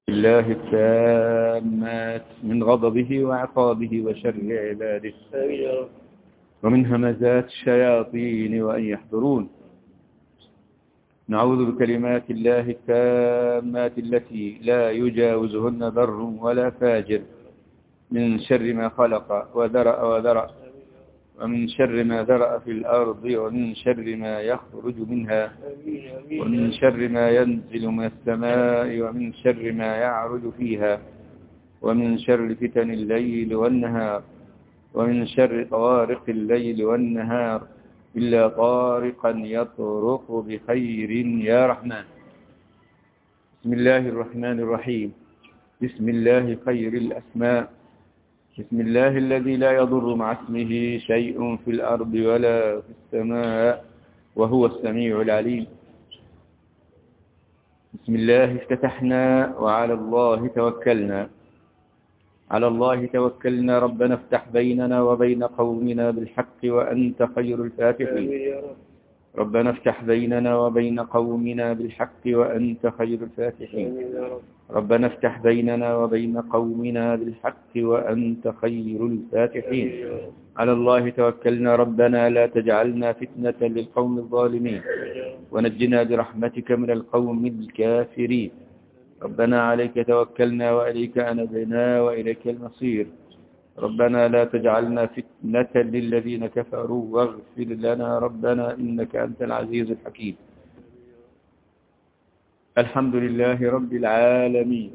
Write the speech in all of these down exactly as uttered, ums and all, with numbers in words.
الله التامات من غضبه وعقابه وشر عباده ومن همزات الشياطين وأن يحضرون. نعوذ بكلمات الله التامات التي لا يجاوزهن بر ولا فاجر من شر ما خلق وذرأ وذرأ ومن شر ما ذرأ في الأرض ومن شر ما يخرج منها ومن شر ما ينزل من السماء ومن شر ما يعرج فيها ومن شر فتن الليل والنهار ومن شر طوارق الليل والنهار إلا طارقا يطرق بخير يا رحمن. بسم الله الرحمن الرحيم. بسم الله خير الأسماء. بسم الله الذي لا يضر مع اسمه شيء في الأرض ولا في السماء وهو السميع العليم. بسم الله افتتحنا وعلى الله توكلنا. على الله توكلنا ربنا افتح بيننا وبين قومنا بالحق وأنت خير الفاتحين. ربنا افتح بيننا وبين قومنا بالحق وأنت خير الفاتحين. ربنا افتح بيننا وبين قومنا بالحق وأنت خير الفاتحين. على الله توكلنا ربنا لا تجعلنا فتنة للقوم الظالمين ونجنا برحمتك من القوم الكافرين. ربنا عليك توكلنا وإليك أنبنا وإليك المصير. ربنا لا تجعلنا فتنة للذين كفروا واغفر لنا ربنا إنك أنت العزيز الحكيم. الحمد لله رب العالمين.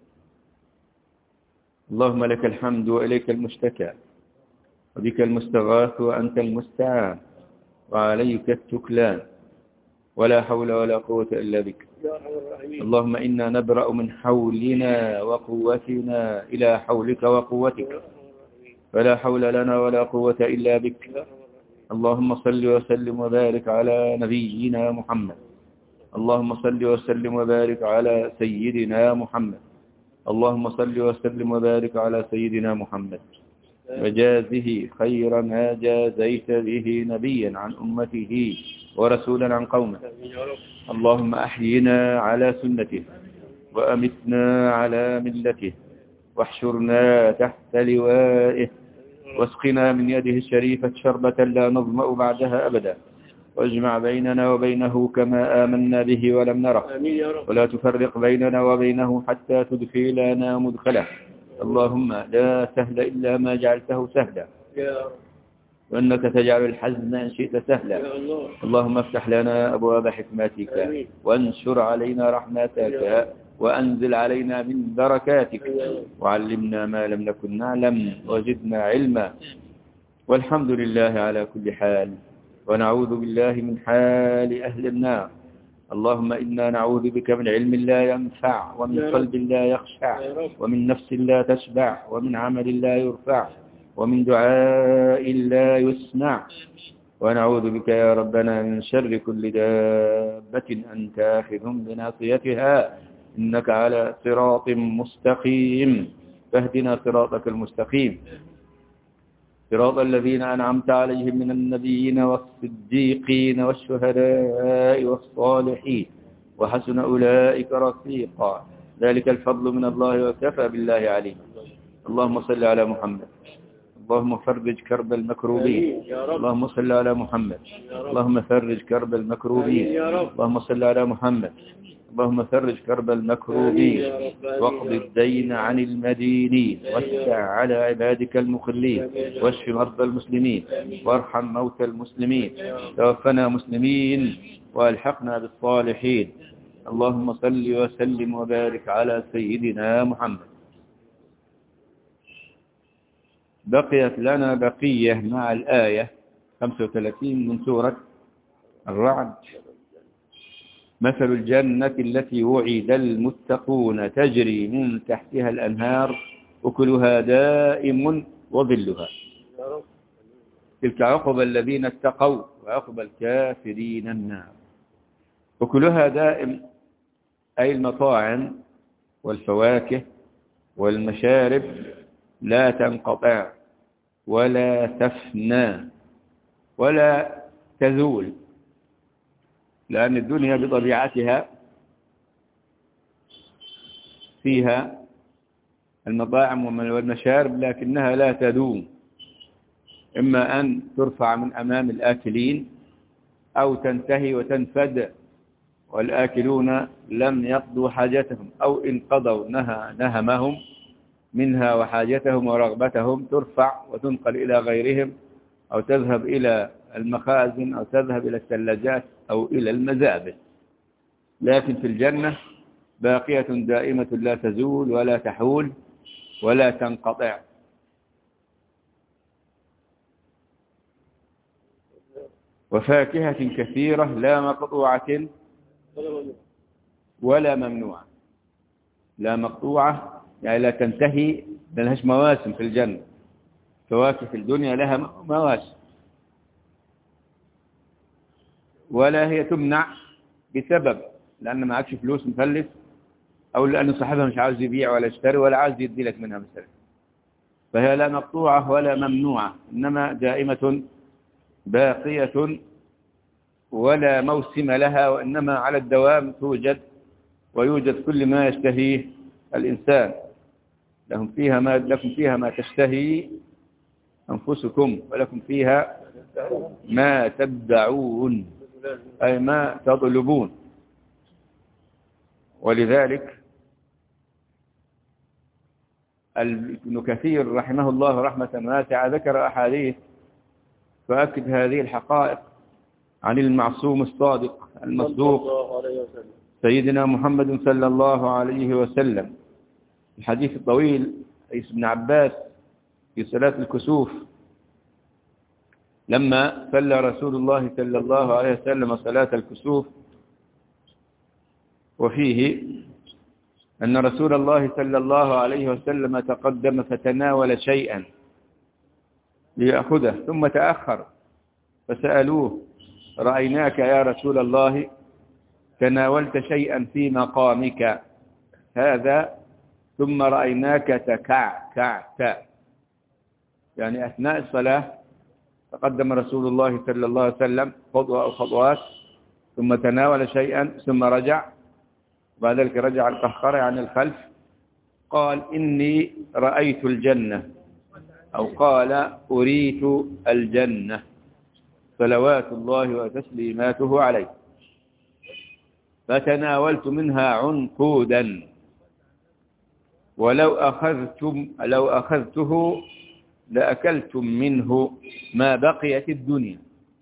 اللهم لك الحمد وإليك المشتكى وبك المستغاث وأنت المستعان وعليك التكلان ولا حول ولا قوة إلا بك. اللهم إنا نبرأ من حولنا وقوتنا إلى حولك وقوتك فلا حول لنا ولا قوة إلا بك. اللهم صل وسلم وبارك على نبينا محمد. اللهم صل وسلم وبارك على سيدنا محمد. اللهم صل وسلم وبارك على سيدنا محمد وجازه خير ما جازيت به نبيا عن أمته ورسولا عن قومه. اللهم أحينا على سنته وأمتنا على ملته واحشرنا تحت لوائه واسقنا من يده الشريفة شربة لا نظمأ بعدها أبدا واجمع بيننا وبينه كما آمنا به ولم نره ولا تفرق بيننا وبينه حتى تدخلنا مدخله. اللهم لا سهل إلا ما جعلته سهلا وأنك تجعل الحزن إن شئت سهلا. اللهم افتح لنا أبواب حكمتك وانشر علينا رحمتك وأنزل علينا من بركاتك وعلمنا ما لم نكن نعلم وزدنا علما. والحمد لله على كل حال ونعوذ بالله من حال أهل النار. اللهم إنا نعوذ بك من علم لا ينفع ومن قلب لا يخشع ومن نفس لا تشبع ومن عمل لا يرفع ومن دعاء لا يسمع. ونعوذ بك يا ربنا من شر كل دابة أنت آخذ بناصيتها إنك على صراط مستقيم فاهدنا صراطك المستقيم صراط الذين أنعمت عليهم من النبيين والصديقين والشهداء والصالحين وحسن أولئك رفيقا ذلك الفضل من الله وكفى بالله عليم. اللهم صل على محمد. اللهم فرج كرب المكروبين. اللهم صل على محمد. اللهم فرج كرب المكروبين. اللهم صل على محمد. اللهم فرج كرب المكروبين واقض الدين عن المدينين واسع على عبادك المخلين واشف مرضى المسلمين وارحم موتى المسلمين توفنا مسلمين والحقنا بالصالحين. اللهم صل وسلم وبارك على سيدنا محمد. بقيت لنا بقية مع الآية خمسة وثلاثين من سورة الرعد. مثل الجنة التي وعد المتقون تجري من تحتها الأنهار أكلها دائم وظلها تلك عقبى الذين اتقوا وعقبى الكافرين النار. أكلها دائم أي المطاعم والفواكه والمشارب لا تنقطع ولا تفنى ولا تزول لأن الدنيا بطبيعتها فيها المطاعم والمشارب لكنها لا تدوم، إما أن ترفع من أمام الآكلين أو تنتهي وتنفد والآكلون لم يقضوا حاجتهم، أو إن قضوا نهى نهمهم منها وحاجتهم ورغبتهم ترفع وتنقل إلى غيرهم، أو تذهب إلى المخازن، أو تذهب إلى الثلاجات، أو إلى المزابل. لكن في الجنة باقية دائمة لا تزول ولا تحول ولا تنقطع. وفاكهة كثيرة لا مقطوعة ولا ممنوعة. لا مقطوعة يعني لا تنتهي، لهاش مواسم في الجنة. فواكه في الدنيا لها مواسم، ولا هي تمنع بسبب لأن ما عادش فلوس مفلس، أو لأن صاحبها مش عاوز يبيع ولا يشتري ولا عاوز يدي لك منها مثلا. فهي لا مقطوعة ولا ممنوعة، إنما دائمة باقية ولا موسم لها، وإنما على الدوام توجد، ويوجد كل ما يشتهيه الإنسان. لهم فيها ما لكم فيها ما تشتهي أنفسكم ولكم فيها ما تدعون، أي ما تطلبون. ولذلك ابن كثير رحمه الله رحمة واسعة ذكر أحاديث فأكد هذه الحقائق عن المعصوم الصادق المصدوق سيدنا محمد صلى الله عليه وسلم. الحديث الطويل حديث ابن عباس في صلاة الكسوف، لما صلى رسول الله صلى الله عليه وسلم صلاة الكسوف، وفيه أن رسول الله صلى الله عليه وسلم تقدم فتناول شيئا ليأخذه ثم تأخر، فسألوه: رأيناك يا رسول الله تناولت شيئا في مقامك هذا ثم رأيناك تكعكعت، يعني أثناء الصلاة تقدم رسول الله صلى الله عليه وسلم خطوة أو خطوات ثم تناول شيئا ثم رجع، بعد ذلك رجع القهقرة عن الخلف، قال: إني رأيت الجنة، أو قال: أريت الجنة، صلوات الله وتسليماته عليه، فتناولت منها عنقودا، ولو أخذتم لو أخذته لأكلتم منه ما بقيت الدنيا.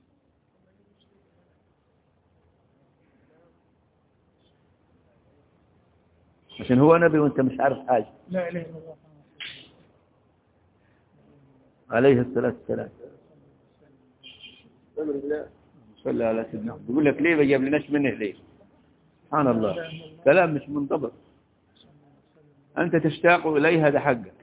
عشان هو نبي وانت مش عارف حاجة. لا إله إلا الله عليه الصلاة والسلام. صلى على سيدنا. بيقول لك ليه ما جابلناش منه ليه؟ سبحان الله، كلام مش منضبط. أنت تشتاق إليه هذا حقك،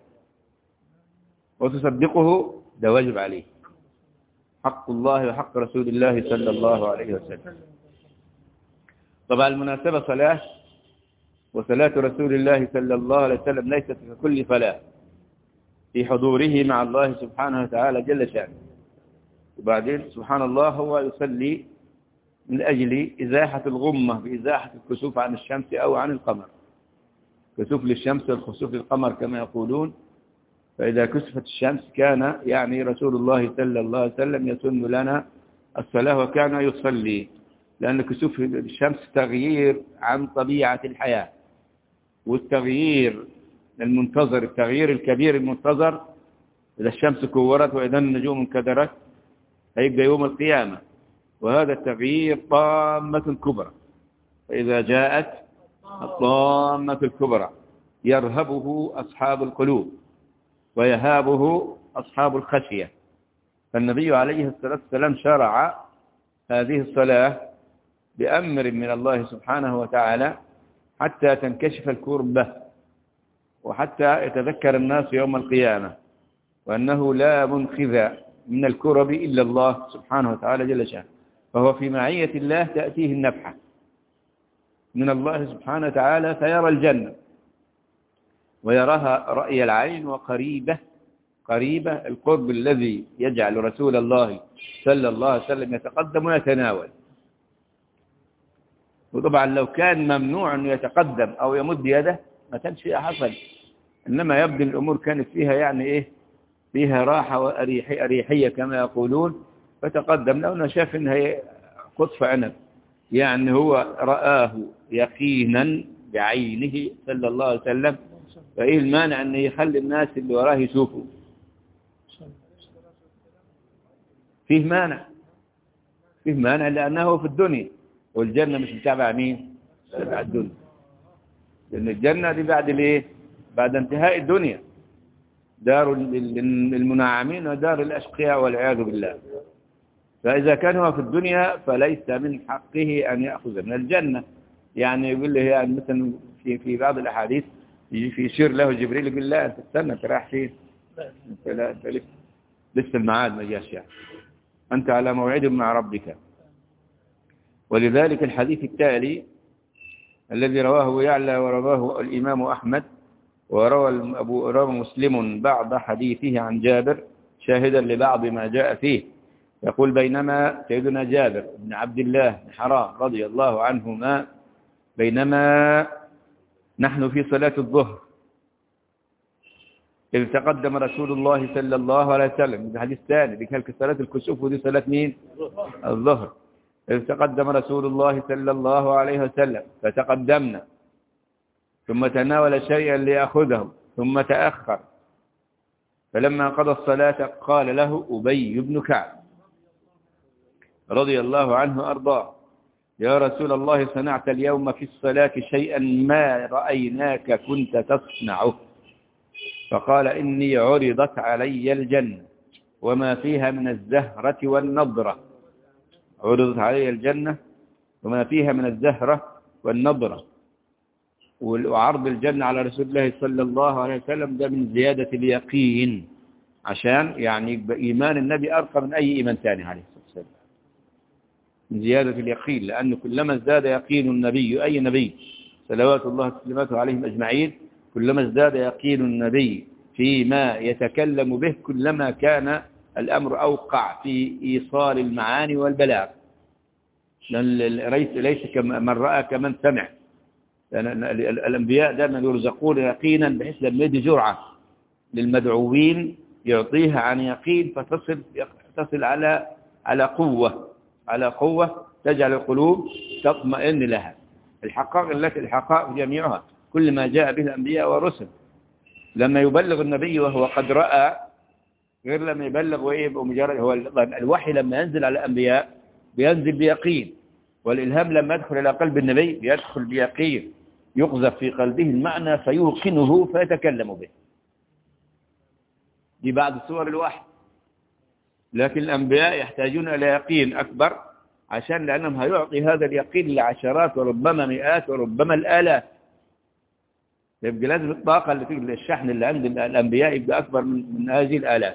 وتصدقه ده واجب عليه، حق الله وحق رسول الله صلى الله عليه وسلم. طبعا المناسبة صلاة، وصلاة رسول الله صلى الله عليه وسلم ليست ككل صلاة، في حضوره مع الله سبحانه وتعالى جل شأنه. وبعدين سبحان الله هو يصلي من أجل إزاحة الغمة بإزاحة الكسوف عن الشمس أو عن القمر، كسوف للشمس والخسوف للقمر كما يقولون. فإذا كسفت الشمس كان يعني رسول الله صلى الله عليه وسلم يسن لنا الصلاة وكان يصلي، لأن كسوف الشمس تغيير عن طبيعة الحياة، والتغيير المنتظر، التغيير الكبير المنتظر إذا الشمس كورت وإذا النجوم انكدرت هيبقى يوم القيامة، وهذا التغيير طامة كبرى. فإذا جاءت الطامة الكبرى يرهبه أصحاب القلوب ويهابه أصحاب الخشية. فالنبي عليه الصلاة والسلام شرع هذه الصلاة بأمر من الله سبحانه وتعالى حتى تنكشف الكربة، وحتى يتذكر الناس يوم القيامة وأنه لا منقذ من الكرب إلا الله سبحانه وتعالى جل شأنه. فهو في معية الله تأتيه النفحة من الله سبحانه وتعالى، فيرى الجنة ويراها رأي العين وقريبة قريبة القرب الذي يجعل رسول الله صلى الله عليه وسلم يتقدم ويتناول. وطبعا لو كان ممنوع أنه يتقدم أو يمد يده ما كانش فيها حصل، إنما يبدو الأمور كانت فيها يعني إيه، فيها راحة وأريحية أريحية كما يقولون. فتقدمنا ونشاف إنها قطف عنب، يعني هو رآه يقينا بعينه صلى الله عليه وسلم، فإيه المانع أن يخلي الناس اللي وراه يشوفوا؟ فيه مانع، فيه مانع لأنه في الدنيا، والجنة مش متابعة مين؟ تبع الدنيا، لأن الجنة دي بعد الإيه؟ بعد انتهاء الدنيا، دار المنعمين ودار الأشقياء والعياذ بالله. فإذا كان هو في الدنيا فليس من حقه أن يأخذ من الجنة. يعني يقول له يعني مثلا في في بعض الأحاديث في يشير له جبريل يقول لا أنت استنى، أنت رايح فين؟ أنت لا أنت لسه لسه الميعاد ما جاش، يعني أنت على موعد مع ربك. ولذلك الحديث التالي الذي رواه يعلى ورواه الإمام أحمد وروى أبو روى مسلم بعض حديثه عن جابر شاهدا لبعض ما جاء فيه. يقول بينما سيدنا جابر بن عبد الله بن حرام رضي الله عنهما بينما نحن في صلاة الظهر إذ تقدم رسول الله صلى الله عليه وسلم، في حديث ثاني بكالك صلاة الكسوف ودي صلاة مين؟ الظهر. إذ تقدم رسول الله صلى الله عليه وسلم فتقدمنا، ثم تناول شيئا ليأخذه ثم تأخر، فلما قضى الصلاة قال له أبي بن كعب رضي الله عنه أرضاه يا رسول الله صنعت اليوم في الصلاة شيئا ما رأيناك كنت تصنعه، فقال إني عرضت علي الجنة وما فيها من الزهرة والنضرة. عرضت علي الجنة وما فيها من الزهرة والنضرة، وعرض الجنة على رسول الله صلى الله عليه وسلم ده من زيادة اليقين، عشان يعني إيمان النبي أرقى من أي إيمان ثاني عليه الصلاة والسلام، من زيادة اليقين، لأن كلما ازداد يقين النبي أي نبي صلوات الله وسلامته عليهم أجمعين، كلما ازداد يقين النبي فيما يتكلم به كلما كان الأمر أوقع في إيصال المعاني والبلاغ، ليس ليس من رأى كمن سمع. لأن الأنبياء دائما يرزقون يقينا بحيث لما يدي جرعة للمدعوين يعطيها عن يقين فتصل تصل على على قوة على قوة تجعل القلوب تطمئن لها. الحقائق التي الحقائق جميعها كل ما جاء به الأنبياء والرسل لما يبلغ النبي وهو قد رأى غير لما يبلغ ويبقى مجرد. هو الوحي لما ينزل على الأنبياء بينزل بيقين، والإلهام لما يدخل إلى قلب النبي بيدخل بيقين، يقذف في قلبه المعنى فيوقنه فيتكلم به. دي بعض صور الوحي. لكن الأنبياء يحتاجون إلى يقين أكبر، عشان لأنهم هيعطي هذا اليقين لعشرات وربما مئات وربما الآلاف. يبقى لازم الطاقة اللي تجي الشحن اللي عند الأنبياء يبقى أكبر من, من هذه الآلاف.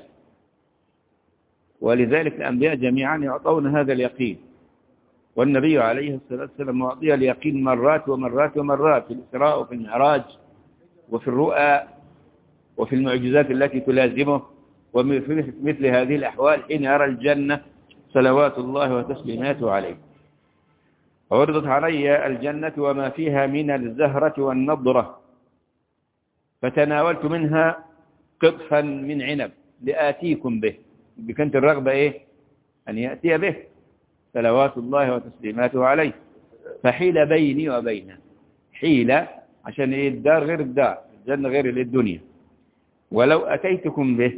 ولذلك الأنبياء جميعا يعطون هذا اليقين، والنبي عليه الصلاة والسلام معطيه اليقين مرات ومرات ومرات في الإسراء وفي المعراج وفي الرؤى وفي المعجزات التي تلازمه، وفي مثل هذه الأحوال حين يرى الجنة صلوات الله وتسليماته عليه. عرضت علي الجنة وما فيها من الزهرة والنضرة فتناولت منها قطفا من عنب لآتيكم به. بكانت الرغبة إيه؟ أن يأتي به صلوات الله وتسليماته عليه. فحيل بيني وبينه، حيلة عشان إيه؟ الدار غير الدار، الجنة غير الدنيا. ولو أتيتكم به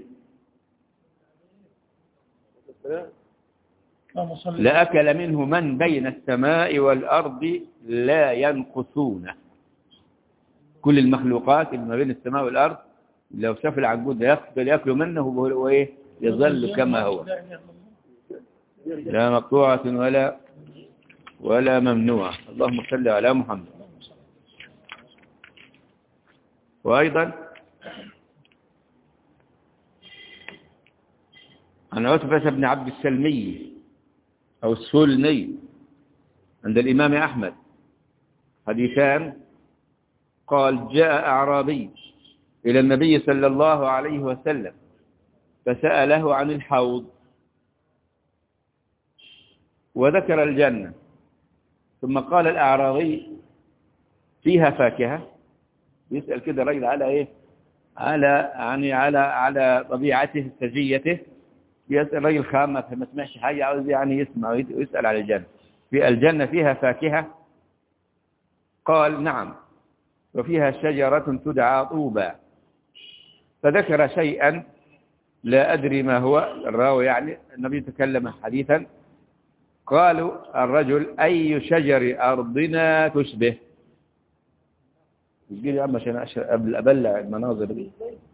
لأكل منه من بين السماء والأرض لا ينقصونه. كل المخلوقات اللي ما بين السماء والأرض لو شاف العنقود يقبل يأكلوا منه وإيه يظل كما هو، لا مقطوعة ولا ولا ممنوعة. اللهم صل على محمد. وأيضا عن عتبة بن عبد السلمي أو السلمي عند الإمام أحمد حديثان. قال جاء أعرابي إلى النبي صلى الله عليه وسلم فسأله عن الحوض وذكر الجنة، ثم قال الأعرابي فيها فاكهة؟ بيسأل كده الراجل على إيه؟ على يعني على على طبيعته سجيته. يسأل راجل خام ما سمعش حاجة، عاوز يعني يسمع ويسأل على الجنة. في الجنة فيها فاكهة؟ قال نعم، وفيها شجرة تدعى طوبى. فذكر شيئا لا أدري ما هو الراوي، يعني النبي تكلم حديثا. قالوا الرجل أي شجر أرضنا تشبه؟ يقول يا عم عشان قبل أبلع المناظر دي.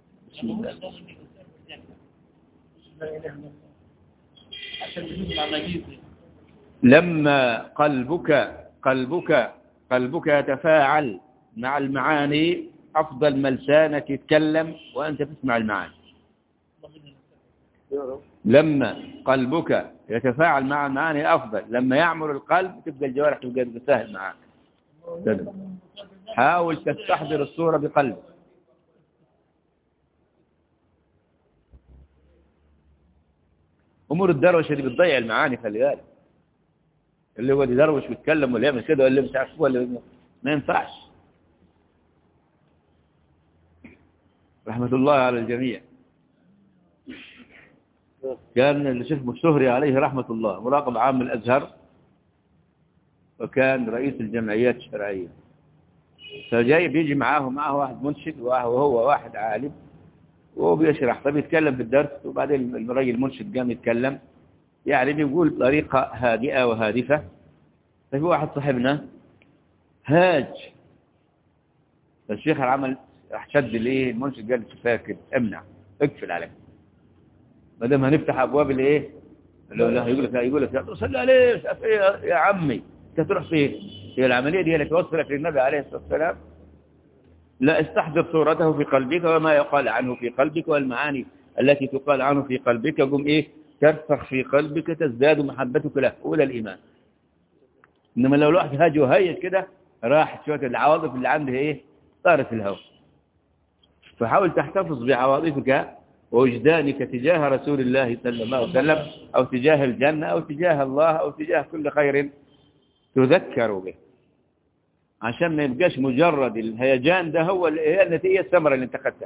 لما قلبك قلبك قلبك يتفاعل مع المعاني أفضل من لسانك يتكلم وأنت تسمع المعاني. لما قلبك يتفاعل مع المعاني أفضل، لما يعمر القلب تبقى الجوارح تبقى تسهل معك. حاول تستحضر الصورة بقلبك. أمور الدروشة اللي بتضيع المعاني، خلي بالك. اللي هو يدروش ويتكلم ولا يعمل كده ولا مش عارف ولا ما ينفعش. رحمة الله على الجميع. كان الشيخ الشهري عليه رحمة الله مراقب عام الأزهر، وكان رئيس الجمعيات الشرعية. فجاي بيجي معاه معه واحد منشد وهو واحد عالم، وهو بيشرح فبيتكلم في الدرس. وبعدين الراجل المنشد قام يتكلم، يعني بيقول بطريقة هادئة وهادفة. ففي واحد صاحبنا هاج، فالشيخ العمل راح شد ليه المنشد قال فاكر امنع اقفل عليك، ما دام هنفتح ابواب الايه لا لا يقول لك يقول لك صلي عليه يا عمي انت تروح فين؟ هي العمليه دي اللي توصلك للنبي عليه الصلاه والسلام. لا، استحضر صورته في قلبك وما يقال عنه في قلبك والمعاني التي تقال عنه في قلبك، قم ايه ترسخ في قلبك، تزداد محبتك له اولى الايمان. انما لو الواحد هاج وهيج كده راحت شويه العواطف اللي عنده ايه صارت في الهواء. فحاول تحتفظ بعواطفك ووجدانك تجاه رسول الله صلى الله عليه وسلم، أو تجاه الجنة أو تجاه الله أو تجاه كل خير تذكر به، عشان ما يبقاش مجرد الهيجان ده هو هي النتيجة الثمرة اللي انت خدتها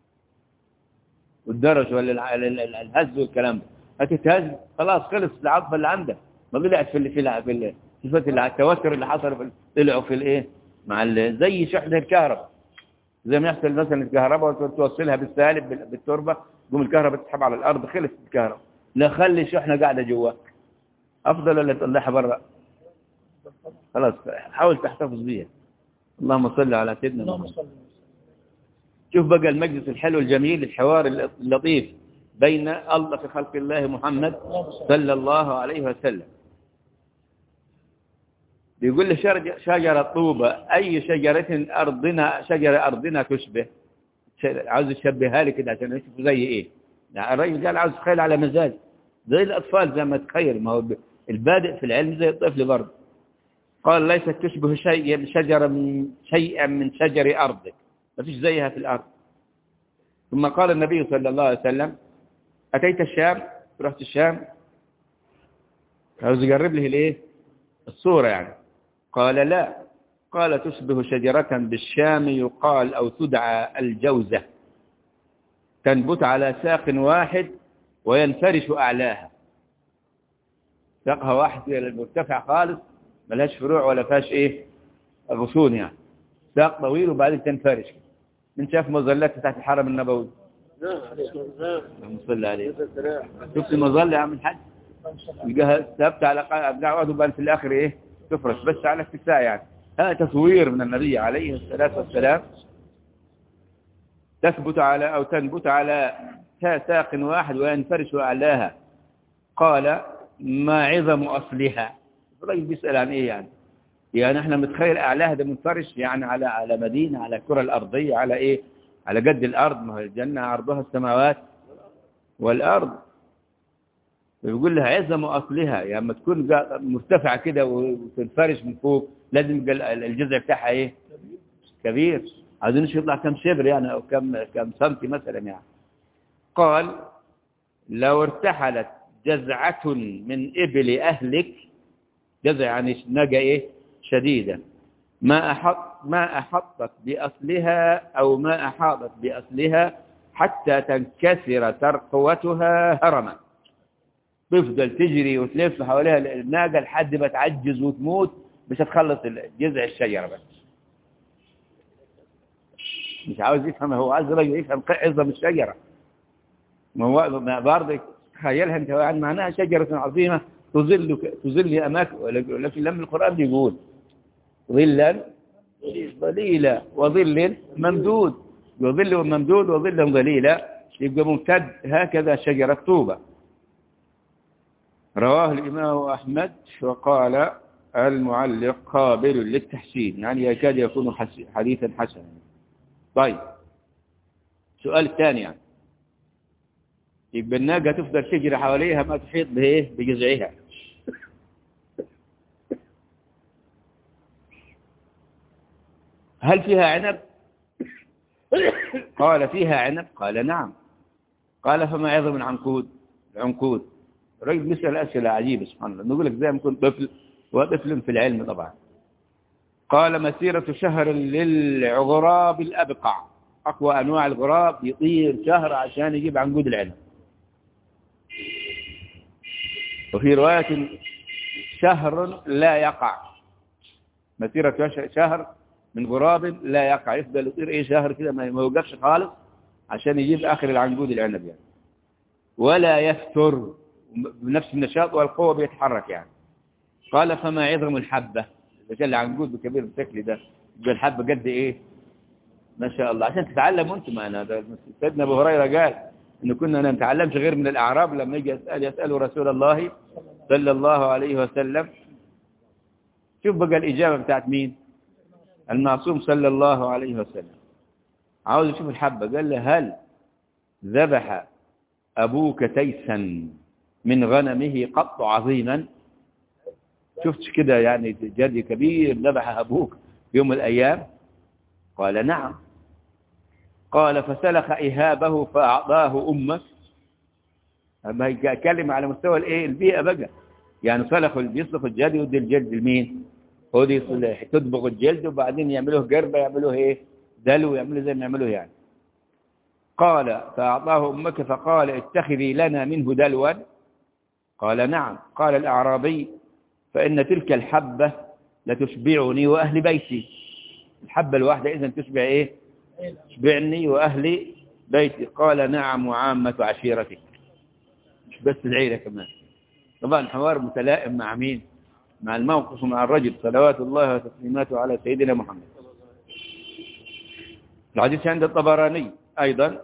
والدرج ولا الهز والكلام ده. هتتهز خلاص خلص العاطفة اللي عندك، ما طلعت في اللي في في صفات التوتر اللي حصل في طلعوا في الايه مع زي شحنة الكهرباء، زي ما يحصل مثلا الكهرباء وتوصلها بالسالب بالتربة تقوم الكهرباء تسحب على الأرض خلص الكهرباء. لا، خلي الشحنة قاعدة جواك أفضل ولا تطلعها برا؟ خلاص حاول تحتفظ بيها. اللهم صل على سيدنا محمد. شوف بقى المجلس الحلو الجميل، الحوار اللطيف بين الله في خلق الله محمد صلى الله عليه وسلم. بيقول له شجرة طوبة أي شجرة أرضنا شجرة أرضنا تشبه، عاوز يشبهها لي كده عشان يشوفوا زي إيه. يعني الراجل قال عاوز يتخيل على مزاج زي الأطفال زي ما تخيل، ما هو البادئ في العلم زي الطفل برضه. قال ليست تشبه شيء من شجرة من شيئا من شجر أرضك، ما فيش زيها في الأرض. ثم قال النبي صلى الله عليه وسلم أتيت الشام، رحت الشام، عاوز يقرب له الإيه الصورة يعني. قال لا، قال تشبه شجرة بالشام يقال أو تدعى الجوزة، تنبت على ساق واحد وينفرش أعلاها. ساقها واحد مرتفع خالص ملهاش فروع ولا فيهاش إيه غصون، يعني ساق طويل وبعدين تنفرش. من شاف مظلات تحت الحرم النبوي؟ اللهم صل عليه. شفت المظلة يا عم الحاج؟ يلقاها ثابتة على قاعدة وبعدين في الآخر إيه تفرش بس على اتساع، يعني هذا تصوير من النبي عليه الصلاة والسلام. تثبت على أو تنبت على ساق واحد وينفرش أعلاها. قال ما عظم أصلها؟ الرجل بيسأل عن إيه يعني؟ يعني احنا متخيل أعلاها ده منفرش يعني على على مدينة، على الكرة الأرضية، على إيه؟ على قد الأرض، ما هي الجنة عرضها السماوات والأرض. ويقول لها عظم أصلها، يعني لما تكون مرتفعة كده وتنفرش من فوق لازم الجزء بتاعها إيه؟ كبير. عايزين يطلع كم شبر يعني أو كم كم سنتي مثلا يعني. قال لو ارتحلت جزعة من إبل أهلك، جزع يعني نجا إيه شديدة، ما أحط ما أحطت بأصلها أو ما أحاطت بأصلها حتى تنكسر ترقوتها هرما. تفضل تجري وتلف حواليها الناقة لحد ما تعجز وتموت، مش هتخلص جذع الشجرة بس. مش عاوز يفهم، هو عايز رجل يفهم عظم الشجرة. ما هو برضه تخيلها انت، معناها شجرة عظيمة تظل تظل أماكن، ولكن لما القرآن بيقول ظلا ظليلا وظل ممدود، وظل ممدود وظل ظليلا، يبقى ممتد هكذا شجرة طوبة. رواه الإمام أحمد وقال المعلق قابل للتحسين، يعني يكاد يكون حديثا حسنا. طيب سؤال الثاني، يعني يبقى الناقة تفضل تجري حواليها ما تحيط بإيه؟ بجذعها. هل فيها عنب؟ قال فيها عنب. قال نعم. قال فما عظم العنقود؟ العنقود. الرجل بيسأل أسئلة عجيبة سبحان الله، نقول لك زي ما كنت طفل وطفل في العلم طبعا. قال مسيرة شهر للغراب الأبقع، أقوى أنواع الغراب يطير شهر عشان يجيب عنقود العنب. وفي رواية شهر لا يقع، مسيرة شهر من غراب لا يقع، يفضل يطير ايه شهر كده ما يوقفش خالص عشان يجيب آخر العنقود العنب يعني. ولا يفتر، بنفس النشاط والقوة بيتحرك يعني. قال فما عظم الحبة؟ إذا كان العنقود بكبير بالشكل ده، يبقى الحبة قد ايه؟ ما شاء الله، عشان تتعلموا انتم معنا. سيدنا ابو هريرة قال إن كنا لا نتعلمش غير من الأعراب، لما يجي يسأل يسألوا رسول الله صلى الله عليه وسلم. شوف بقى الإجابة بتاعت مين؟ المعصوم صلى الله عليه وسلم. عاوز يشوف الحبة، قال له هل ذبح أبوك تيسا من غنمه قط عظيما؟ شفتش كده يعني جدي كبير ذبح أبوك يوم من الأيام؟ قال نعم. قال فسلخ إهابه فأعطاه أمك. أما يتكلم على مستوى الإيه البيئة بقى، يعني سلخوا بيسلخوا الجلد يودي الجلد لمين؟ هو دي يصلح تدبغ الجلد وبعدين يعملوه قربة، يعملوه إيه دلو، يعملوه زي ما يعملوه يعني. قال فأعطاه أمك فقال اتخذي لنا منه دلوا. قال نعم. قال الأعرابي فإن تلك الحبة لتشبعني وأهل بيتي. الحبة الواحدة إذن تشبع إيه؟ تشبعني وأهل بيتي. قال نعم وعامة عشيرتك، مش بس العيلة كمان. طبعا حوار متلائم مع مين؟ مع الموقف ومع الرجل صلوات الله وتسليماته على سيدنا محمد. الحديث عند الطبراني أيضا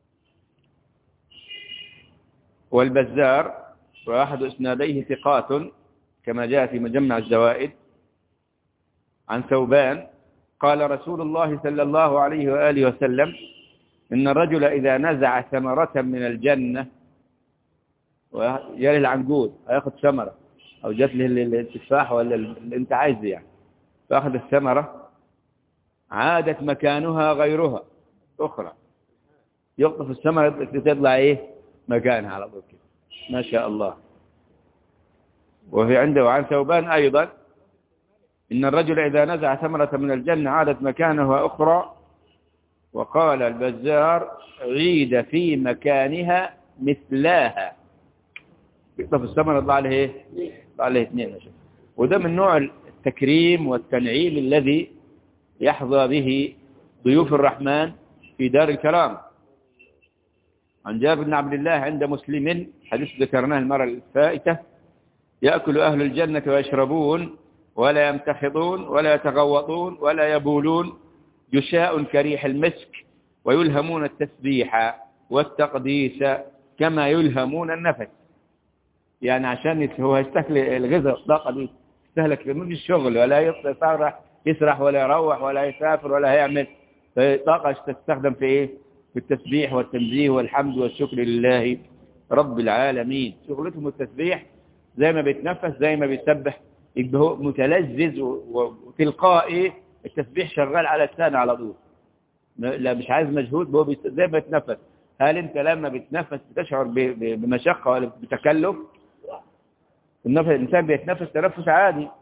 والبزار، وأحد إسناديه ثقات كما جاء في مجمع الزوائد، عن ثوبان قال رسول الله صلى الله عليه وآله وسلم إن الرجل إذا نزع ثمرة من الجنة، ويالي العنقود هياخد ثمرة أو جات له التفاح ولا اللي أنت عايزه يعني، فأخذ الثمرة عادت مكانها غيرها أخرى، يقطف الثمرة تطلع إيه مكانها على طول كده ما شاء الله. وفي عنده عن ثوبان أيضا إن الرجل إذا نزع ثمرة من الجنة عادت مكانها أخرى. وقال البزار عيد في مكانها مثلاها، يقطف الثمرة يطلع له إيه؟ يطلع له اثنين. وده من نوع التكريم والتنعيم الذي يحظى به ضيوف الرحمن في دار الكرام. عن جابر بن عبد الله عند مسلم حديث ذكرناه المرة الفائتة: يأكل أهل الجنة ويشربون ولا يمتخضون ولا يتغوطون ولا يبولون، جشاء كريح المسك، ويلهمون التسبيح والتقديس كما يلهمون النفس. يعني عشان هو يستهلك الغذاء الطاقة دي يستهلك من الشغل، ولا يسرح يسرح ولا يروح ولا يسافر ولا يعمل، فطاقة تستخدم في إيه؟ في التسبيح والتنزيه والحمد والشكر لله رب العالمين. شغلتهم التسبيح، زي ما بيتنفس زي ما بيسبح، يبقى هو متلذذ وتلقائي، التسبيح شغال على لسانه على طول، لا مش عايز مجهود، هو زي ما بيتنفس. هل انت لما بتنفس بتشعر بمشقة ولا بتكلف؟ الإنسان بيتنفس تنفس عادي،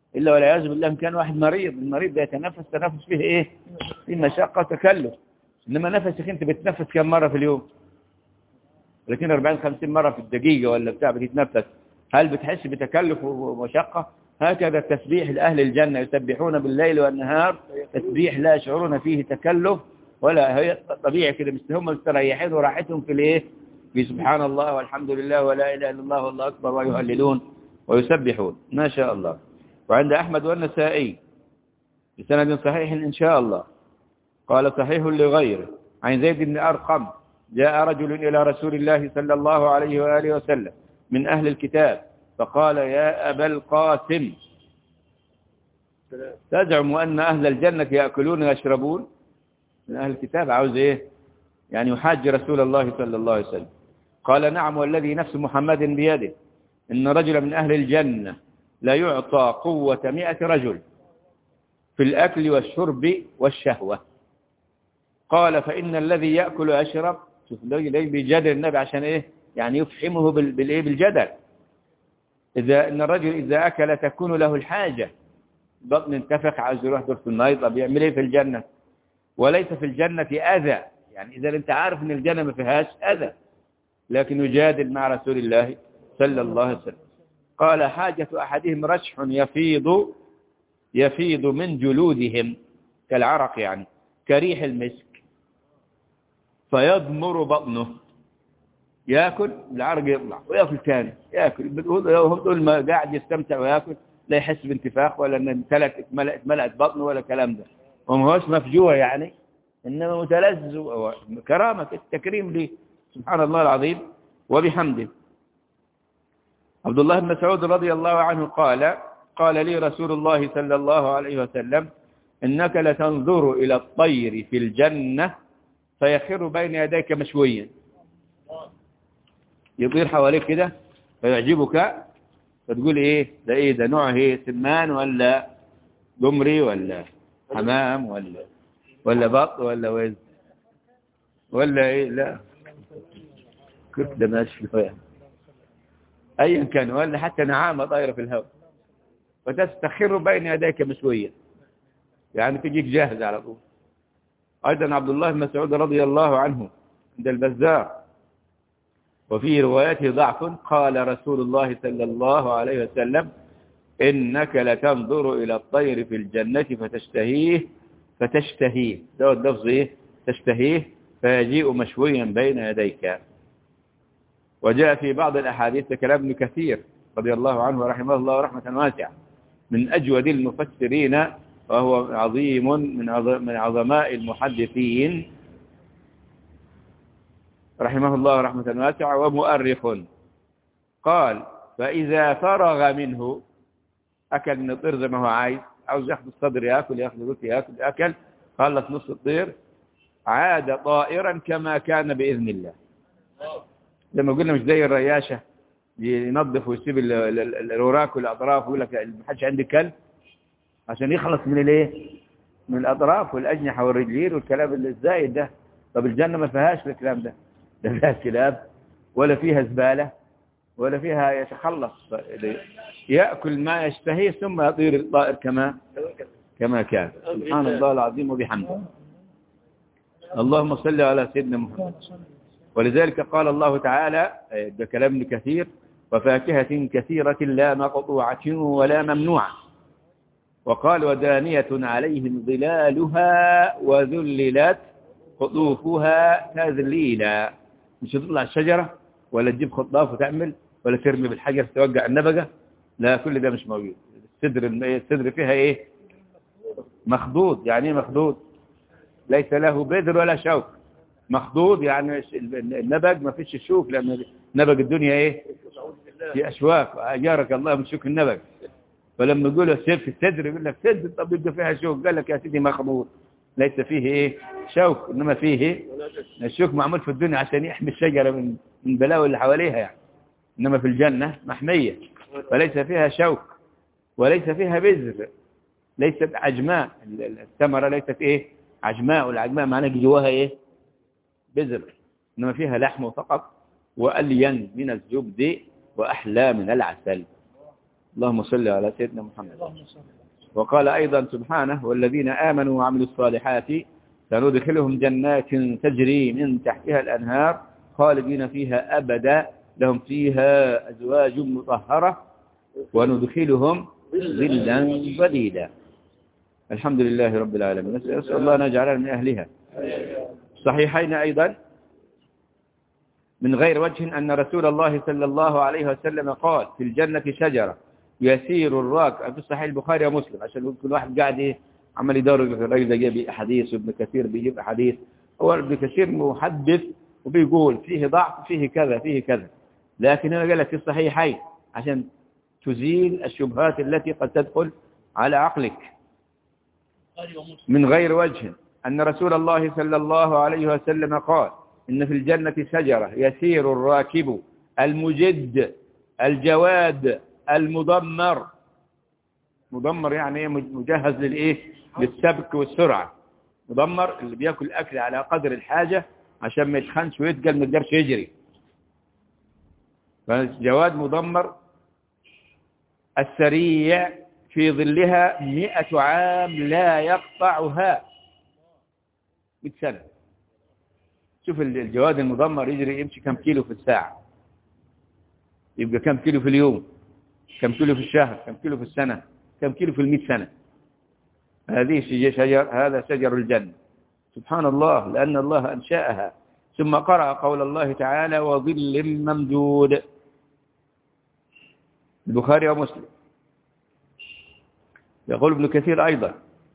إلا والعياذ بالله كان واحد مريض، المريض ده يتنفس تنفس فيه إيه؟ فيه مشقة وتكلف. إنما نفسك أنت بتتنفس كم مرة في اليوم؟ لكن أربعين خمسين مرة في الدقيقة ولا بتاع بتتنفس، هل بتحس بتكلف ومشقة؟ هكذا التسبيح لأهل الجنة، يسبحون بالليل والنهار تسبيح لا يشعرون فيه تكلف ولا، هي طبيعي كده، مثل هم مستريحين وراحتهم في الايه؟ في سبحان الله والحمد لله ولا اله الا الله والله اكبر ويهللون ويسبحون ما شاء الله. وعند احمد والنسائي بسند صحيح ان شاء الله قال صحيح لغيره عن زيد بن ارقم جاء رجل الى رسول الله صلى الله عليه واله وسلم من اهل الكتاب فقال يا ابا القاسم تزعم ان اهل الجنه ياكلون ويشربون؟ من أهل الكتاب عاوز إيه؟ يعني يحاج رسول الله صلى الله عليه وسلم. قال نعم والذي نفس محمد بيده إن رجلا من أهل الجنة لا يعطى قوة مئة رجل في الأكل والشرب والشهوة. قال فإن الذي يأكل ويشرب، شوف ليه بيجادل النبي عشان إيه؟ يعني يفحمه بالإيه؟ بالجدل. إذا إن الرجل إذا أكل تكون له الحاجة، بطن انتفخ عاوز يروح دور في الماء، طب يعمل إيه في الجنة؟ وليس في الجنة أذى، يعني إذا أنت عارف أن الجنة ما فيهاش أذى، لكن يجادل مع رسول الله صلى الله عليه وسلم. قال حاجة أحدهم رشح يفيض يفيض من جلودهم كالعرق، يعني كريح المسك، فيضمر بطنه، يأكل العرق يطلع ويأكل ثاني، يأكل طول ما قاعد يستمتع ويأكل لا يحس بانتفاخ ولا أن امتلأت ملأت بطنه ولا كلام ده، وما هوش مفجوع يعني، إنما متلذذ كرامة التكريم لي سبحان الله العظيم وبحمده. عبد الله بن مسعود رضي الله عنه قال قال لي رسول الله صلى الله عليه وسلم إنك لتنظر إلى الطير في الجنة فيخر بين يديك مشويا، يطير حواليك كده فيعجبك فتقول إيه ده؟ إيه ده؟ نوعه إيه؟ سمان ولا جمري ولا حمام ولا ولا بط ولا وز ولا ايه؟ لا كتلة ماشي فيها ايا كان، ولا حتى نعامة طايرة في الهواء فتستخر بين يديك مشوية، يعني تجيك جاهز على طول. ايضا عبد الله بن مسعود رضي الله عنه عند البزار وفي روايته ضعف قال رسول الله صلى الله عليه وسلم إنك لتنظر إلى الطير في الجنة فتشتهيه فتشتهيه ده اللفظ إيه؟ تشتهيه فيجيء مشويا بين يديك. وجاء في بعض الأحاديث كلام ابن كثير رضي الله عنه ورحمه الله رحمة واسعة من أجود المفسرين، وهو عظيم من عظماء المحدثين رحمه الله رحمة واسعة ومؤرخ. قال فإذا فرغ منه، أكل من الطير زي ما هو عايز، عاوز ياخد الصدر يأكل، ياخد الوسط يأكل، أكل خلص نص الطير، عاد طائرا كما كان بإذن الله. لما قلنا مش زي الرياشة ينظف ويسيب الوراك والأطراف ويقول لك ما حدش عندي كلب عشان يخلص من الايه؟ من الأطراف والأجنحة والرجلين والكلام اللي الزايد ده. طب الجنة ما فيهاش الكلام ده، لا فيها كلاب ولا فيها زبالة ولا فيها يتخلص، يأكل ما يشتهيه ثم يطير الطائر كما كما كان. سبحان الله العظيم وبحمده. اللهم صل على سيدنا محمد. ولذلك قال الله تعالى بكلام ابن كثير وفاكهة كثيرة لا مقطوعة ولا ممنوعة، وقال ودانية عليهم ظلالها وذللت قطوفها تذليلا. مش تطلع الشجرة ولا تجيب خطاف وتعمل ولا ترمي بالحجر توقع النبقة، لا كل ده مش موجود. الصدر الصدر فيها ايه؟ مخضوض. يعني ايه مخضوض؟ ليس له بذر ولا شوك. مخضوض يعني النبق ما فيش الشوك، لأن نبق الدنيا ايه؟ في أشواك، أجارك الله من شوك النبق. فلما يقولوا سيف في الصدر يقول لك صدر، طب يبقى فيها شوك، قال لك يا سيدي مخضوض ليس فيه ايه؟ شوك، انما فيه الشوك معمول في الدنيا عشان يحمي الشجرة من من بلاوي اللي حواليها يعني، انما في الجنة محمية فليس فيها شوك وليس فيها بذر، ليست عجماء. الثمرة ليست ايه؟ عجماء، والعجماء معناه جواها ايه؟ بذر، انما فيها لحم فقط، وألين من الزبد وأحلى من العسل. اللهم صل على سيدنا محمد. وقال أيضا سبحانه والذين آمنوا وعملوا الصالحات سندخلهم جنات تجري من تحتها الأنهار خالدين فيها أبدا لهم فيها أزواج مطهرة وندخلهم ظلا ظليلا. الحمد لله رب العالمين. نسأل الله أن يجعلنا من أهلها. صحيحين أيضا من غير وجه أن رسول الله صلى الله عليه وسلم قال في الجنة شجرة يسير الراكب في صحيح البخاري ومسلم عشان كل واحد قاعد ايه عمل يدور الراجل ده جايب احاديث وابن كثير بيجيب احاديث. هو ابن كثير محدث وبيقول فيه ضعف فيه كذا فيه كذا، لكن انا قال لك في الصحيحين عشان تزيل الشبهات التي قد تدخل على عقلك. من غير وجه أن رسول الله صلى الله عليه وسلم قال إن في الجنة شجرة يسير الراكب المجد الجواد المضمر. مضمر يعني ايه؟ مجهز للايه؟ للسبك والسرعة. مضمر اللي بياكل أكل على قدر الحاجة عشان ما يتخنش ويتقل ما يقدرش يجري. فالجواد مضمر السريع في ظلها مئة عام لا يقطعها. مئة سنة. شوف الجواد المضمر يجري يمشي كم كيلو في الساعة، يبقى كم كيلو في اليوم، كم كيلو في الشهر، كم كيلو في السنة، كم كيلو في المئة سنة. هذه شجر، هذا شجر الجنة. سبحان الله لأن الله أنشأها. ثم قرأ قول الله تعالى وظل ممدود. البخاري ومسلم. يقول ابن كثير أيضا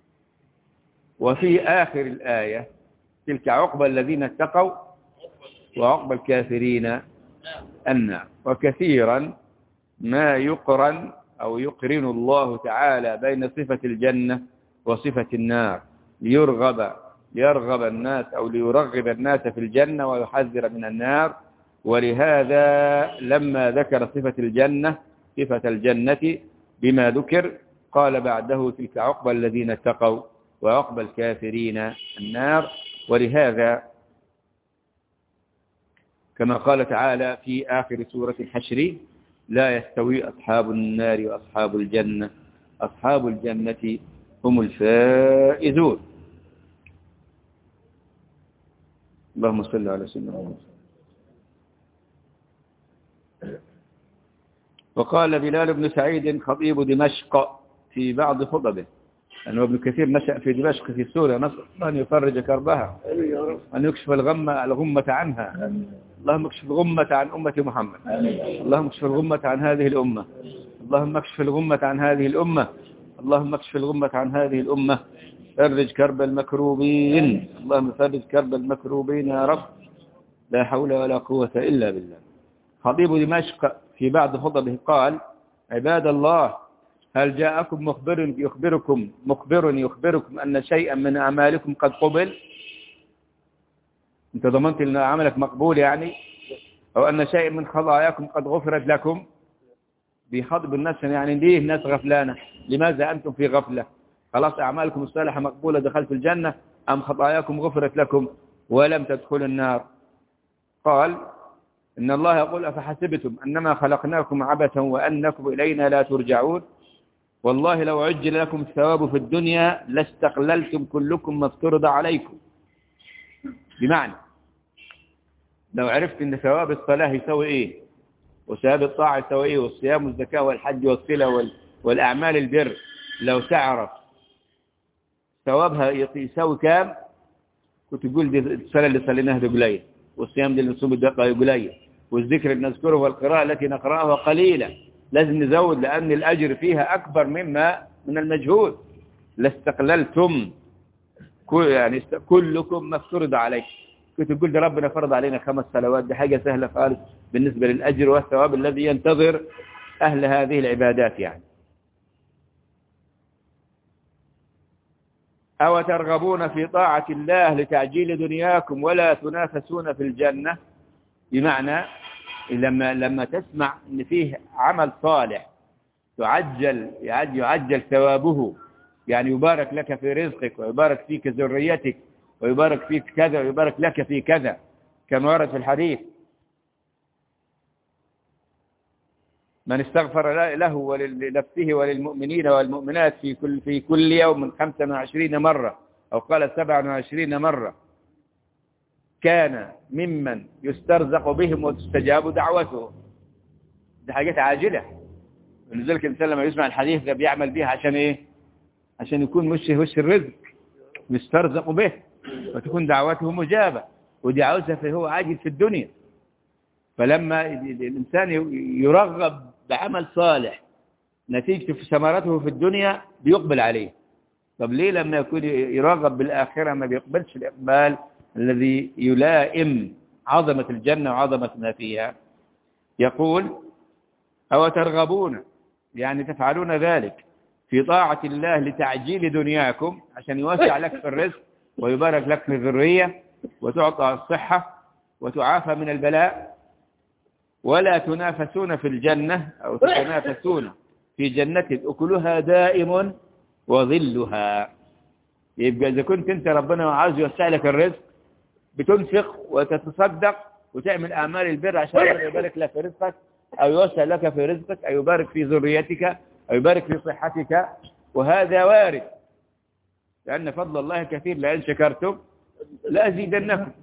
وفي آخر الآية تلك عقبى الذين اتقوا وعقبى الكافرين النار. وكثيرا ما يقرن أو يقرن الله تعالى بين صفة الجنة وصفة النار ليرغب ليرغب الناس أو ليرغب الناس في الجنة ويحذر من النار. ولهذا لما ذكر صفة الجنة صفة الجنة بما ذكر قال بعده تلك عقبى الذين اتقوا وعقبى الكافرين النار. ولهذا كما قال تعالى في آخر سورة الحشر لا يستوي أصحاب النار وأصحاب الجنة أصحاب الجنة هم الفائزون. اللهم صل على سيدنا محمد. وقال بلال بن سعيد خطيب دمشق في بعض خطبه أنه ابن كثير نشأ في دمشق في سوريا نسأل الله أن يفرج كربها أن يكشف الغمة الغمة عنها. اللهم اكشف الغمة عن أمة محمد. اللهم اكشف الغمة عن هذه الأمة. اللهم اكشف الغمة عن هذه الأمة. اللهم اكشف الغمة عن هذه الأمة. فرج كرب المكروبين. اللهم فرج كرب المكروبين يا رب. لا حول ولا قوة إلا بالله. خطيب دمشق في بعض خطبه قال عباد الله هل جاءكم مخبر يخبركم مخبر يخبركم أن شيئا من أعمالكم قد قبل؟ أنت ضمنت أن عملك مقبول يعني؟ أو أن شيئا من خطاياكم قد غفرت لكم؟ بيخاطب الناس يعني ليه الناس غفلانة؟ لماذا أنتم في غفلة؟ خلاص أعمالكم الصالحة مقبولة دخلت الجنة أم خطاياكم غفرت لكم ولم تدخلوا النار؟ قال إن الله يقول أفحسبتم أنما خلقناكم عبثا وأنكم إلينا لا ترجعون والله لو عجل لكم الثواب في الدنيا لاستقللتم كلكم ما افترض عليكم. بمعنى لو عرفت ان ثواب الصلاة يسوي ايه وثواب الطاعة يسوي ايه والصيام والزكاة والحج والصلة والأعمال البر لو تعرف ثوابها يسوي كام كنت تقول دي الصلاة اللي صليناها دي قليل والصيام دي اللي نصوم الدقة قليل والذكر اللي نذكره والقراءة التي نقرأها قليلة. لازم نزود لأن الأجر فيها أكبر مما من المجهود. لاستقللتم يعني كلكم ما افترض عليك. كنت تقول ده ربنا فرض علينا خمس صلوات دي حاجة سهلة خالص بالنسبة للأجر والثواب الذي ينتظر أهل هذه العبادات يعني. أو ترغبون في طاعة الله لتعجيل دنياكم ولا تنافسون في الجنة. بمعنى لما لما تسمع ان فيه عمل صالح تعجل يعجل ثوابه يعني يبارك لك في رزقك ويبارك فيك ذريتك ويبارك فيك كذا ويبارك لك في كذا كما ورد في الحديث من استغفر له ولنفسه وللمؤمنين والمؤمنات في كل في كل يوم خمسة وعشرين مرة أو قال سبعة وعشرين مرة كان ممن يسترزق بهم وتستجاب دعوته. دي حاجات عاجلة، ولذلك الإنسان لما يسمع الحديث ده بيعمل بيها عشان إيه؟ عشان يكون مش وش الرزق يسترزق به وتكون دعوته مجابة، ودي عاوزها فهو عاجل في الدنيا. فلما الإنسان يرغب بعمل صالح نتيجة في ثمرته في الدنيا بيقبل عليه. طب ليه لما يكون يرغب بالآخرة ما بيقبلش الإقبال الذي يلائم عظمة الجنة وعظمة ما فيها؟ يقول أو ترغبون، يعني تفعلون ذلك في طاعة الله لتعجيل دنياكم عشان يوسع لك في الرزق ويبارك لك في الذرية وتعطى الصحة وتعافى من البلاء، ولا تنافسون في الجنة أو تتنافسون في جنة أكلها دائم وظلها. يبقى إذا كنت أنت ربنا عاوز يوسع لك الرزق بتنفق وتتصدق وتعمل أعمال البر عشان ربنا يبارك لك في رزقك أو يوسع لك في رزقك أو يبارك في ذريتك أو يبارك في صحتك، وهذا وارد، لأن فضل الله كثير، لئن شكرتم لأزيدنكم.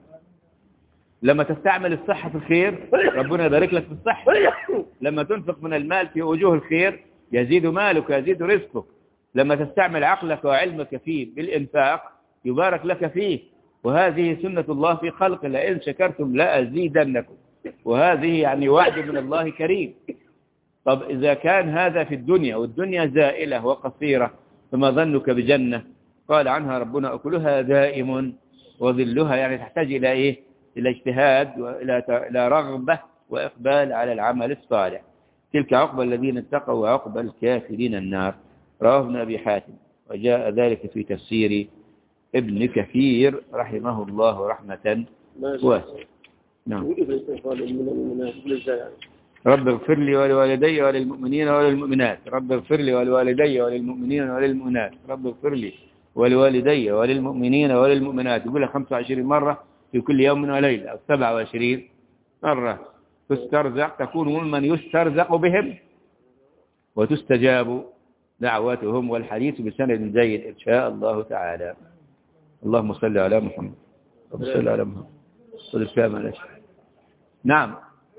لما تستعمل الصحة في الخير ربنا يبارك لك في الصحة، لما تنفق من المال في وجوه الخير يزيد مالك ويزيد رزقك، لما تستعمل عقلك وعلمك فيه بالإنفاق يبارك لك فيه، وهذه سنة الله في خلقه، لئن شكرتم لأزيدنكم، وهذه يعني وعد من الله كريم. طب إذا كان هذا في الدنيا والدنيا زائلة وقصيرة فما ظنك بجنة؟ قال عنها ربنا أكلها دائم وظلها، يعني تحتاج إلى إيه؟ إلى اجتهاد وإلى إلى رغبة وإقبال على العمل الصالح. تلك عقبى الذين اتقوا وعقبى الكافرين النار. رواه ابن أبي حاتم، وجاء ذلك في تفسير ابن كثير رحمه الله رحمة واسعة. نعم. رب اغفر لي ولوالدي وللمؤمنين وللمؤمنات، رب اغفر لي ولوالدي وللمؤمنين وللمؤمنات، رب اغفر لي ولوالدي وللمؤمنين وللمؤمنات. يقولها خمسة وعشرين مرة في كل يوم وليلة، أو سبعة وعشرين مرة. تسترزق، تكون ممن يسترزق بهم وتستجاب دعوتهم، والحديث بسند جيد إن شاء الله تعالى. اللهم صل على محمد. اللهم صل على محمد. صل الكامل. نعم،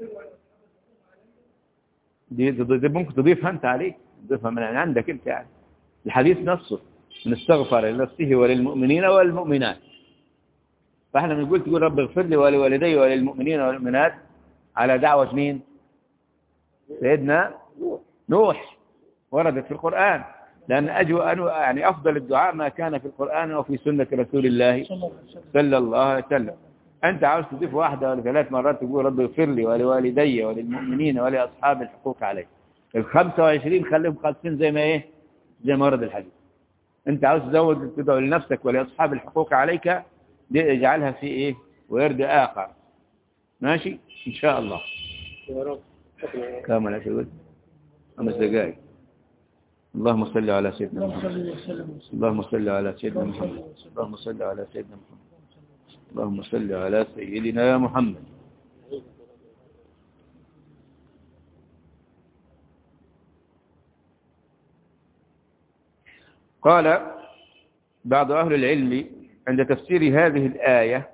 دي, دي ممكن تضيفها أنت عليك، تضيفها من عندك أنت يعني. الحديث نصه من استغفر لنفسه وللمؤمنين والمؤمنات. فاحنا بنقول تقول رب اغفر لي ولوالدي وللمؤمنين والمؤمنات على دعوة مين؟ سيدنا نوح، وردت في القرآن، لأن أجو يعني أفضل الدعاء ما كان في القرآن وفي سنة رسول الله صلى الله عليه وسلم. أنت عاوز تضيف واحدة ولا ثلاث مرات تقول رب اغفر لي ولوالدي وللمؤمنين ولأصحاب الحقوق عليه. الخمسة وعشرين خليهم خالصين زي ما إيه؟ زي ما ورد الحديث. أنت عاوز تزود تدعو لنفسك ولأصحاب الحقوق عليك، دي اجعلها في إيه؟ ورد آخر. ماشي إن شاء الله. كامل أشهد خمس دقائق. اللهم صل على سيدنا محمد. اللهم صل على سيدنا محمد. اللهم صل على سيدنا محمد. اللهم صل على سيدنا محمد. قال بعض أهل العلم عند تفسير هذه الآية: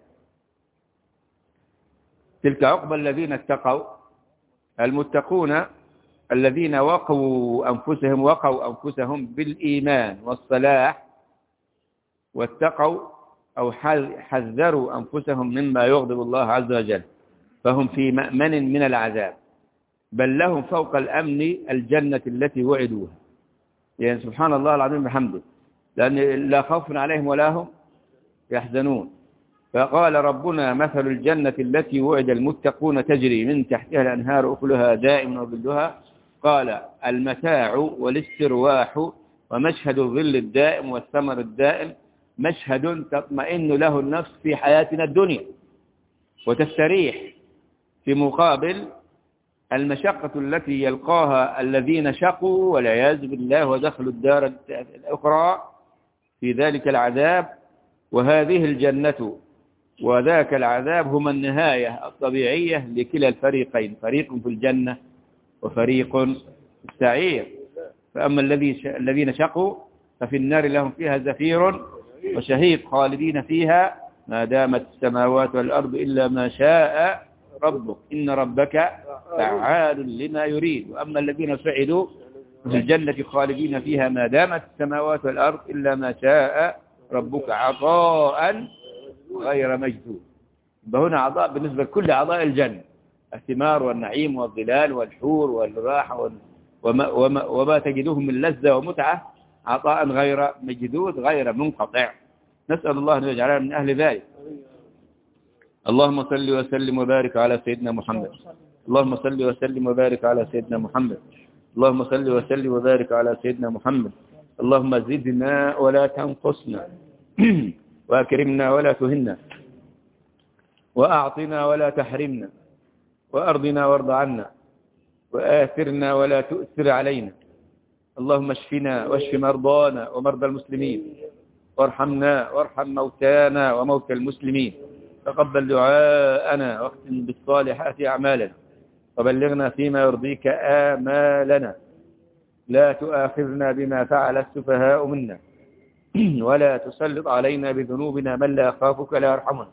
تلك عقبى الذين اتقوا، المتقون الذين وقوا أنفسهم وقوا أنفسهم بالإيمان والصلاح، واتقوا أو حذروا أنفسهم مما يغضب الله عز وجل، فهم في مأمن من العذاب، بل لهم فوق الأمن الجنة التي وعدوها. يعني سبحان الله العظيم بحمده، لأن لا خوف عليهم ولا هم يحزنون. فقال ربنا: مثل الجنة التي وعد المتقون تجري من تحتها الأنهار أكلها دائم وظلها. قال: المتاع والاسترواح ومشهد الظل الدائم والثمر الدائم مشهد تطمئن له النفس في حياتنا الدنيا وتستريح، في مقابل المشقة التي يلقاها الذين شقوا والعياذ بالله ودخلوا الدار الأخرى في ذلك العذاب. وهذه الجنة وذاك العذاب هما النهاية الطبيعية لكلا الفريقين، فريق في الجنة وفريق في السعير. فأما الذي الذين شقوا ففي النار لهم فيها زفير وشهيق خالدين فيها ما دامت السماوات والأرض إلا ما شاء ربك إن ربك فعال لما يريد. وأما الذين سعدوا في الجنة خالدين فيها ما دامت السماوات والأرض إلا ما شاء ربك عطاء غير مجدود. فهنا عطاء بالنسبة لكل أعضاء الجنة، الثمار والنعيم والظلال والحور والراحة وما, وما, وما تجده من لذة ومتعة، عطاء غير مجدود غير منقطع. نسأل الله أن يجعلنا من أهل ذلك. اللهم صل وسلم وبارك على سيدنا محمد. اللهم صل وسلم وبارك على سيدنا محمد. اللهم صل وسلم وبارك على سيدنا محمد. اللهم زدنا ولا تنقصنا وأكرمنا ولا تهنا وأعطنا ولا تحرمنا وأرضنا وارض عنا وآثرنا ولا تؤثر علينا. اللهم اشفنا واشف مرضانا ومرضى المسلمين وارحمنا وارحم موتانا وموتى المسلمين. تقبل دعاءنا واختم بالصالحات أعمالنا وبلغنا فيما يرضيك آمالنا. لا تؤاخذنا بما فعل السفهاء منا ولا تسلط علينا بذنوبنا من لا يخافك لا يرحمنا.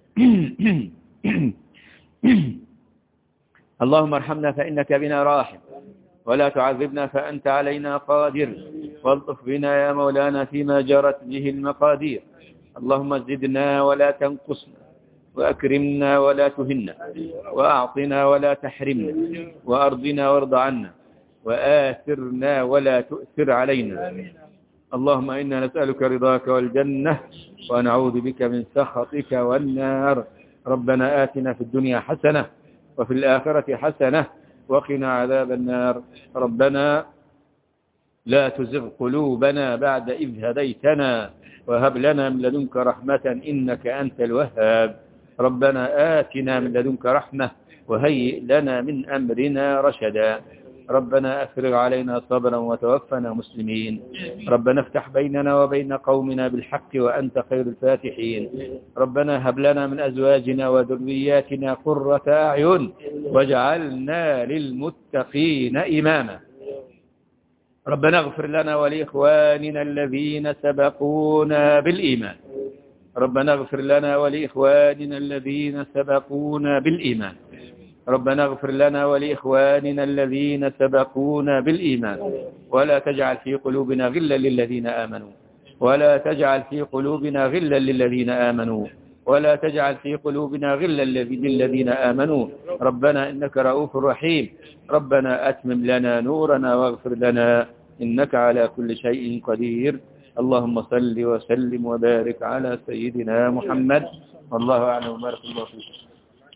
اللهم ارحمنا فإنك بنا راحم ولا تعذبنا فأنت علينا قادر والطف بنا يا مولانا فيما جرت به المقادير. اللهم زدنا ولا تنقصنا وأكرمنا ولا تهنا وأعطنا ولا تحرمنا وأرضنا وارض عنا وآثرنا ولا تؤثر علينا. اللهم إنا نسألك رضاك والجنة ونعوذ بك من سخطك والنار. ربنا آتنا في الدنيا حسنة وفي الآخرة حسنة وقنا عذاب النار. ربنا لا تزغ قلوبنا بعد إذ هديتنا وهب لنا من لدنك رحمة إنك أنت الوهاب. ربنا آتنا من لدنك رحمة وهيئ لنا من أمرنا رشدا. ربنا أفرغ علينا صبرا وتوفنا مسلمين. ربنا افتح بيننا وبين قومنا بالحق وأنت خير الفاتحين. ربنا هب لنا من أزواجنا وذرياتنا قرة أعين واجعلنا للمتقين إماما. ربنا اغفر لنا ولإخواننا الذين سبقونا بالإيمان. ربنا اغفر لنا ولإخواننا الذين سبقونا بالإيمان. ربنا اغفر لنا ولإخواننا الذين سبقونا بالإيمان ولا تجعل في قلوبنا غلا للذين آمنوا ولا تجعل في قلوبنا غلا للذين آمنوا ولا تجعل في قلوبنا غلا للذين آمنوا. ربنا إنك رؤوف رحيم. ربنا أتمم لنا نورنا واغفر لنا إنك على كل شيء قدير. اللهم صل وسلم وبارك على سيدنا محمد والله أعلم وبارك الله فيك.